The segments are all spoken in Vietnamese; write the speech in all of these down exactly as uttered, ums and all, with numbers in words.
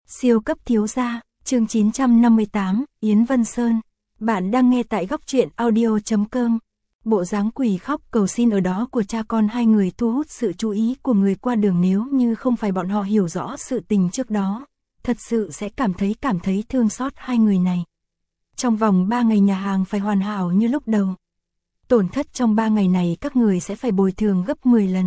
Siêu cấp thiếu gia, chương chín trăm năm mươi tám, Yến Vân Sơn. Bạn đang nghe tại góc truyện audio chấm com. Bộ dáng quỳ khóc cầu xin ở đó của cha con hai người thu hút sự chú ý của người qua đường, nếu như không phải bọn họ hiểu rõ sự tình trước đó, thật sự sẽ cảm thấy cảm thấy thương xót hai người này. Trong vòng ba ngày nhà hàng phải hoàn hảo như lúc đầu. Tổn thất trong ba ngày này các người sẽ phải bồi thường gấp mười lần.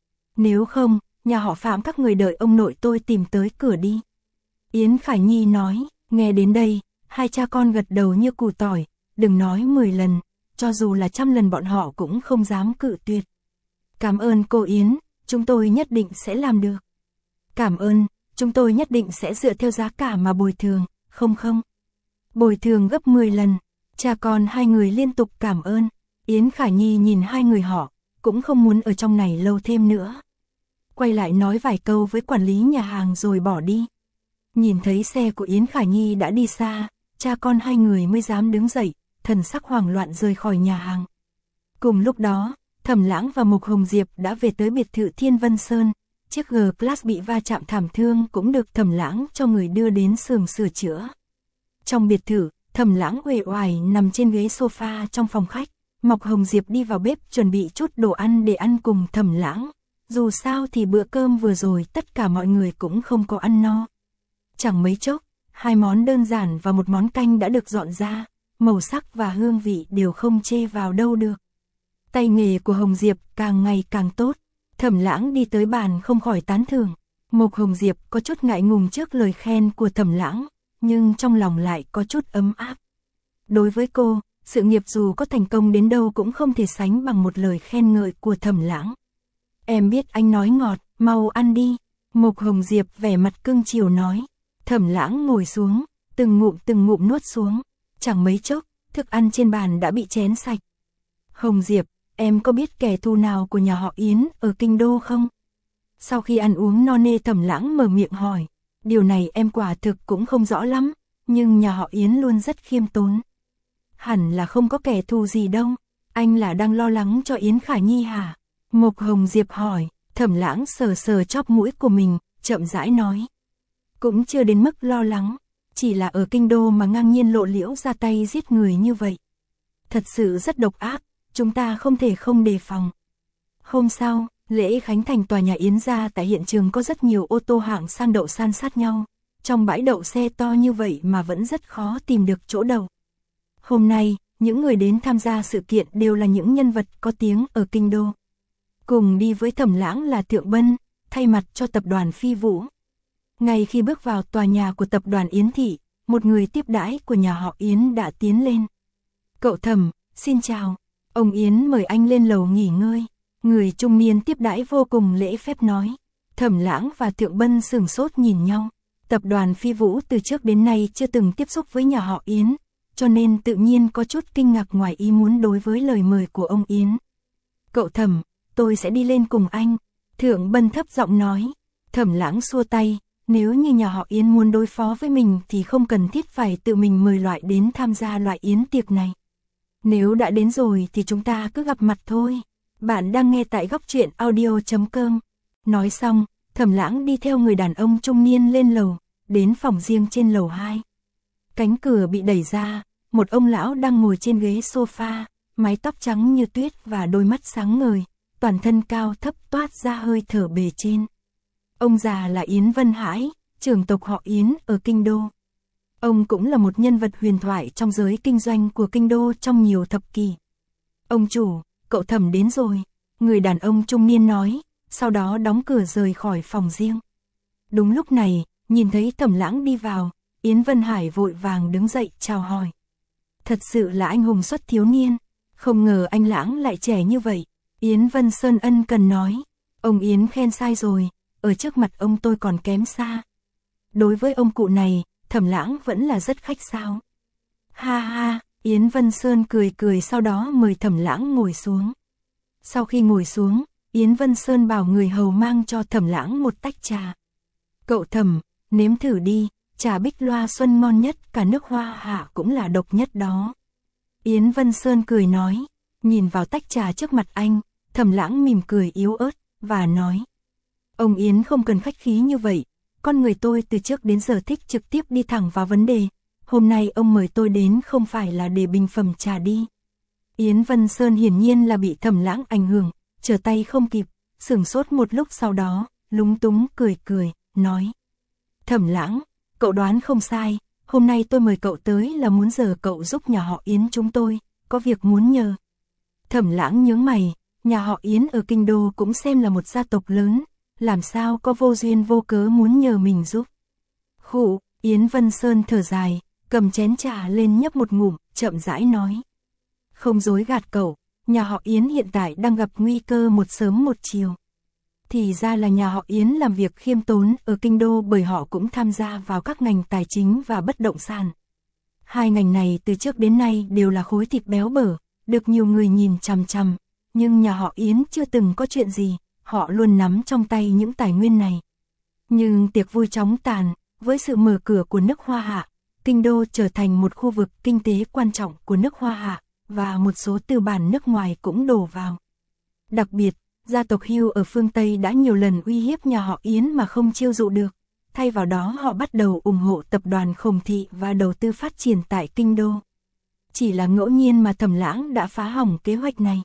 Nếu không, nhà họ Phạm các người đợi ông nội tôi tìm tới cửa đi. Yến Khải Nhi nói, nghe đến đây, hai cha con gật đầu như củ tỏi, đừng nói mười lần, cho dù là trăm lần bọn họ cũng không dám cự tuyệt. Cảm ơn cô Yến, chúng tôi nhất định sẽ làm được. Cảm ơn, chúng tôi nhất định sẽ dựa theo giá cả mà bồi thường, không không. Bồi thường gấp mười lần, cha con hai người liên tục cảm ơn. Yến Khải Nhi nhìn hai người họ, cũng không muốn ở trong này lâu thêm nữa. Quay lại nói vài câu với quản lý nhà hàng rồi bỏ đi. Nhìn thấy xe của Yến Khải Nhi đã đi xa, cha con hai người mới dám đứng dậy, thần sắc hoảng loạn rời khỏi nhà hàng. Cùng lúc đó, Thẩm Lãng và Mục Hồng Diệp đã về tới biệt thự Thiên Vân Sơn. Chiếc G-Class bị va chạm thảm thương cũng được Thẩm Lãng cho người đưa đến xưởng sửa chữa. Trong biệt thự, Thẩm Lãng uể oải nằm trên ghế sofa trong phòng khách. Mộc Hồng Diệp đi vào bếp chuẩn bị chút đồ ăn để ăn cùng Thẩm Lãng. Dù sao thì bữa cơm vừa rồi tất cả mọi người cũng không có ăn no. Chẳng mấy chốc, hai món đơn giản và một món canh đã được dọn ra, màu sắc và hương vị đều không chê vào đâu được. Tay nghề của Hồng Diệp càng ngày càng tốt. Thẩm Lãng đi tới bàn không khỏi tán thưởng. Mộc Hồng Diệp có chút ngại ngùng trước lời khen của Thẩm Lãng, nhưng trong lòng lại có chút ấm áp. Đối với cô, sự nghiệp dù có thành công đến đâu cũng không thể sánh bằng một lời khen ngợi của Thẩm Lãng. Em biết anh nói ngọt, mau ăn đi. Mộc Hồng Diệp vẻ mặt cưng chiều nói. Thẩm Lãng ngồi xuống, từng ngụm từng ngụm nuốt xuống. Chẳng mấy chốc, thức ăn trên bàn đã bị chén sạch. Hồng Diệp, em có biết kẻ thù nào của nhà họ Yến ở Kinh Đô không? Sau khi ăn uống no nê, Thẩm Lãng mở miệng hỏi. Điều này em quả thực cũng không rõ lắm, nhưng nhà họ Yến luôn rất khiêm tốn. Hẳn là không có kẻ thù gì đâu. Anh là đang lo lắng cho Yến Khải Nhi hả? Mộc Hồng Diệp hỏi. Thẩm Lãng sờ sờ chóp mũi của mình, chậm rãi nói. Cũng chưa đến mức lo lắng, chỉ là ở Kinh Đô mà ngang nhiên lộ liễu ra tay giết người như vậy. Thật sự rất độc ác, chúng ta không thể không đề phòng. Hôm sau, lễ khánh thành tòa nhà Yến gia, tại hiện trường có rất nhiều ô tô hạng sang đậu san sát nhau. Trong bãi đậu xe to như vậy mà vẫn rất khó tìm được chỗ đậu. Hôm nay, những người đến tham gia sự kiện đều là những nhân vật có tiếng ở Kinh Đô. Cùng đi với Thẩm Lãng là Thượng Bân, thay mặt cho tập đoàn Phi Vũ. Ngay khi bước vào tòa nhà của tập đoàn Yến Thị, một người tiếp đãi của nhà họ Yến đã tiến lên. Cậu Thẩm, xin chào. Ông Yến mời anh lên lầu nghỉ ngơi. Người trung niên tiếp đãi vô cùng lễ phép nói. Thẩm Lãng và Thượng Bân sửng sốt nhìn nhau. Tập đoàn Phi Vũ từ trước đến nay chưa từng tiếp xúc với nhà họ Yến, cho nên tự nhiên có chút kinh ngạc ngoài ý muốn đối với lời mời của ông Yến. Cậu Thẩm, tôi sẽ đi lên cùng anh. Thượng Bân thấp giọng nói. Thẩm Lãng xua tay. Nếu như nhà họ Yến muốn đối phó với mình thì không cần thiết phải tự mình mời loại đến tham gia loại yến tiệc này. Nếu đã đến rồi thì chúng ta cứ gặp mặt thôi. Bạn đang nghe tại góc truyện audio chấm com. Nói xong, Thẩm Lãng đi theo người đàn ông trung niên lên lầu, đến phòng riêng trên lầu hai. Cánh cửa bị đẩy ra, một ông lão đang ngồi trên ghế sofa, mái tóc trắng như tuyết và đôi mắt sáng ngời, toàn thân cao thấp toát ra hơi thở bề trên. Ông già là Yến Vân Hải, trưởng tộc họ Yến ở Kinh Đô. Ông cũng là một nhân vật huyền thoại trong giới kinh doanh của Kinh Đô trong nhiều thập kỷ. Ông chủ, cậu Thẩm đến rồi, người đàn ông trung niên nói, sau đó đóng cửa rời khỏi phòng riêng. Đúng lúc này, nhìn thấy Thẩm Lãng đi vào, Yến Vân Hải vội vàng đứng dậy chào hỏi. Thật sự là anh hùng xuất thiếu niên, không ngờ anh Lãng lại trẻ như vậy. Yến Vân Sơn ân cần nói, ông Yến khen sai rồi. Ở trước mặt ông tôi còn kém xa. Đối với ông cụ này, Thẩm Lãng vẫn là rất khách sáo. Ha ha, Yến Vân Sơn cười cười sau đó mời Thẩm Lãng ngồi xuống. Sau khi ngồi xuống, Yến Vân Sơn bảo người hầu mang cho Thẩm Lãng một tách trà. Cậu Thẩm, nếm thử đi, trà Bích Loa Xuân ngon nhất, cả nước Hoa Hạ cũng là độc nhất đó. Yến Vân Sơn cười nói, nhìn vào tách trà trước mặt anh, Thẩm Lãng mỉm cười yếu ớt, và nói. Ông Yến không cần khách khí như vậy, con người tôi từ trước đến giờ thích trực tiếp đi thẳng vào vấn đề. Hôm nay ông mời tôi đến không phải là để bình phẩm trà đi. Yến Vân Sơn hiển nhiên là bị Thẩm Lãng ảnh hưởng, trở tay không kịp, sửng sốt một lúc sau đó, lúng túng cười cười, nói. Thẩm Lãng, cậu đoán không sai, hôm nay tôi mời cậu tới là muốn nhờ cậu giúp nhà họ Yến chúng tôi, có việc muốn nhờ. Thẩm Lãng nhướng mày, nhà họ Yến ở Kinh Đô cũng xem là một gia tộc lớn, làm sao có vô duyên vô cớ muốn nhờ mình giúp. Khụ, Yến Vân Sơn thở dài, cầm chén trà lên nhấp một ngụm, chậm rãi nói. Không dối gạt cậu, nhà họ Yến hiện tại đang gặp nguy cơ một sớm một chiều. Thì ra là nhà họ Yến làm việc khiêm tốn ở Kinh Đô bởi họ cũng tham gia vào các ngành tài chính và bất động sản. Hai ngành này từ trước đến nay đều là khối thịt béo bở, được nhiều người nhìn chằm chằm, nhưng nhà họ Yến chưa từng có chuyện gì, họ luôn nắm trong tay những tài nguyên này. Nhưng tiệc vui chóng tàn, với sự mở cửa của nước Hoa Hạ, Kinh Đô trở thành một khu vực kinh tế quan trọng của nước Hoa Hạ, và một số tư bản nước ngoài cũng đổ vào. Đặc biệt, gia tộc Hưu ở phương Tây đã nhiều lần uy hiếp nhà họ Yến mà không chiêu dụ được, thay vào đó họ bắt đầu ủng hộ tập đoàn Khổng Thị và đầu tư phát triển tại Kinh Đô. Chỉ là ngẫu nhiên mà Thẩm Lãng đã phá hỏng kế hoạch này.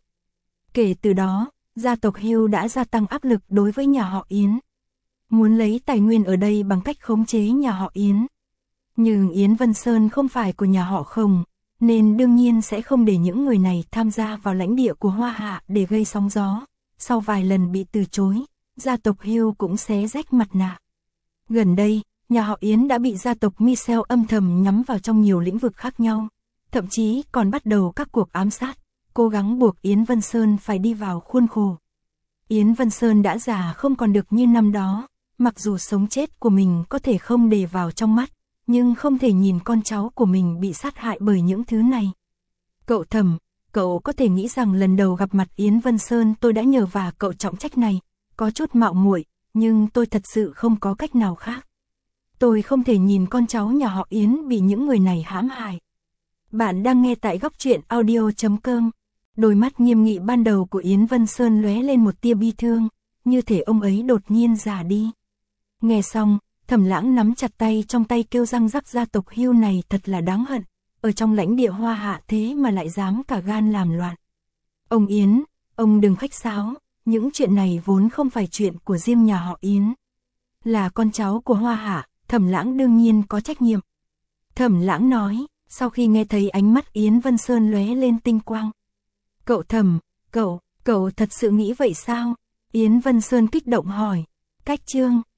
Kể từ đó, gia tộc Hưu đã gia tăng áp lực đối với nhà họ Yến. Muốn lấy tài nguyên ở đây bằng cách khống chế nhà họ Yến. Nhưng Yến Vân Sơn không phải của nhà họ Khổng, nên đương nhiên sẽ không để những người này tham gia vào lãnh địa của Hoa Hạ để gây sóng gió. Sau vài lần bị từ chối, gia tộc Hưu cũng xé rách mặt nạ. Gần đây, nhà họ Yến đã bị gia tộc Michel âm thầm nhắm vào trong nhiều lĩnh vực khác nhau, thậm chí còn bắt đầu các cuộc ám sát, cố gắng buộc Yến Vân Sơn phải đi vào khuôn khổ. Yến Vân Sơn đã già không còn được như năm đó, mặc dù sống chết của mình có thể không để vào trong mắt, nhưng không thể nhìn con cháu của mình bị sát hại bởi những thứ này. Cậu Thẩm, cậu có thể nghĩ rằng lần đầu gặp mặt Yến Vân Sơn tôi đã nhờ vả cậu trọng trách này, có chút mạo muội, nhưng tôi thật sự không có cách nào khác. Tôi không thể nhìn con cháu nhà họ Yến bị những người này hãm hại. Bạn đang nghe tại góc truyện audio chấm com. Đôi mắt nghiêm nghị ban đầu của Yến Vân Sơn lóe lên một tia bi thương, như thể ông ấy đột nhiên già đi. Nghe xong, Thẩm Lãng nắm chặt tay trong tay kêu răng rắc, gia tộc Hưu này thật là đáng hận, ở trong lãnh địa Hoa Hạ thế mà lại dám cả gan làm loạn. Ông Yến, ông đừng khách sáo, những chuyện này vốn không phải chuyện của riêng nhà họ Yến. Là con cháu của Hoa Hạ, Thẩm Lãng đương nhiên có trách nhiệm. Thẩm Lãng nói, sau khi nghe thấy ánh mắt Yến Vân Sơn lóe lên tinh quang. Cậu Thẩm, cậu, cậu thật sự nghĩ vậy sao? Yến Vân Sơn kích động hỏi. Cách chương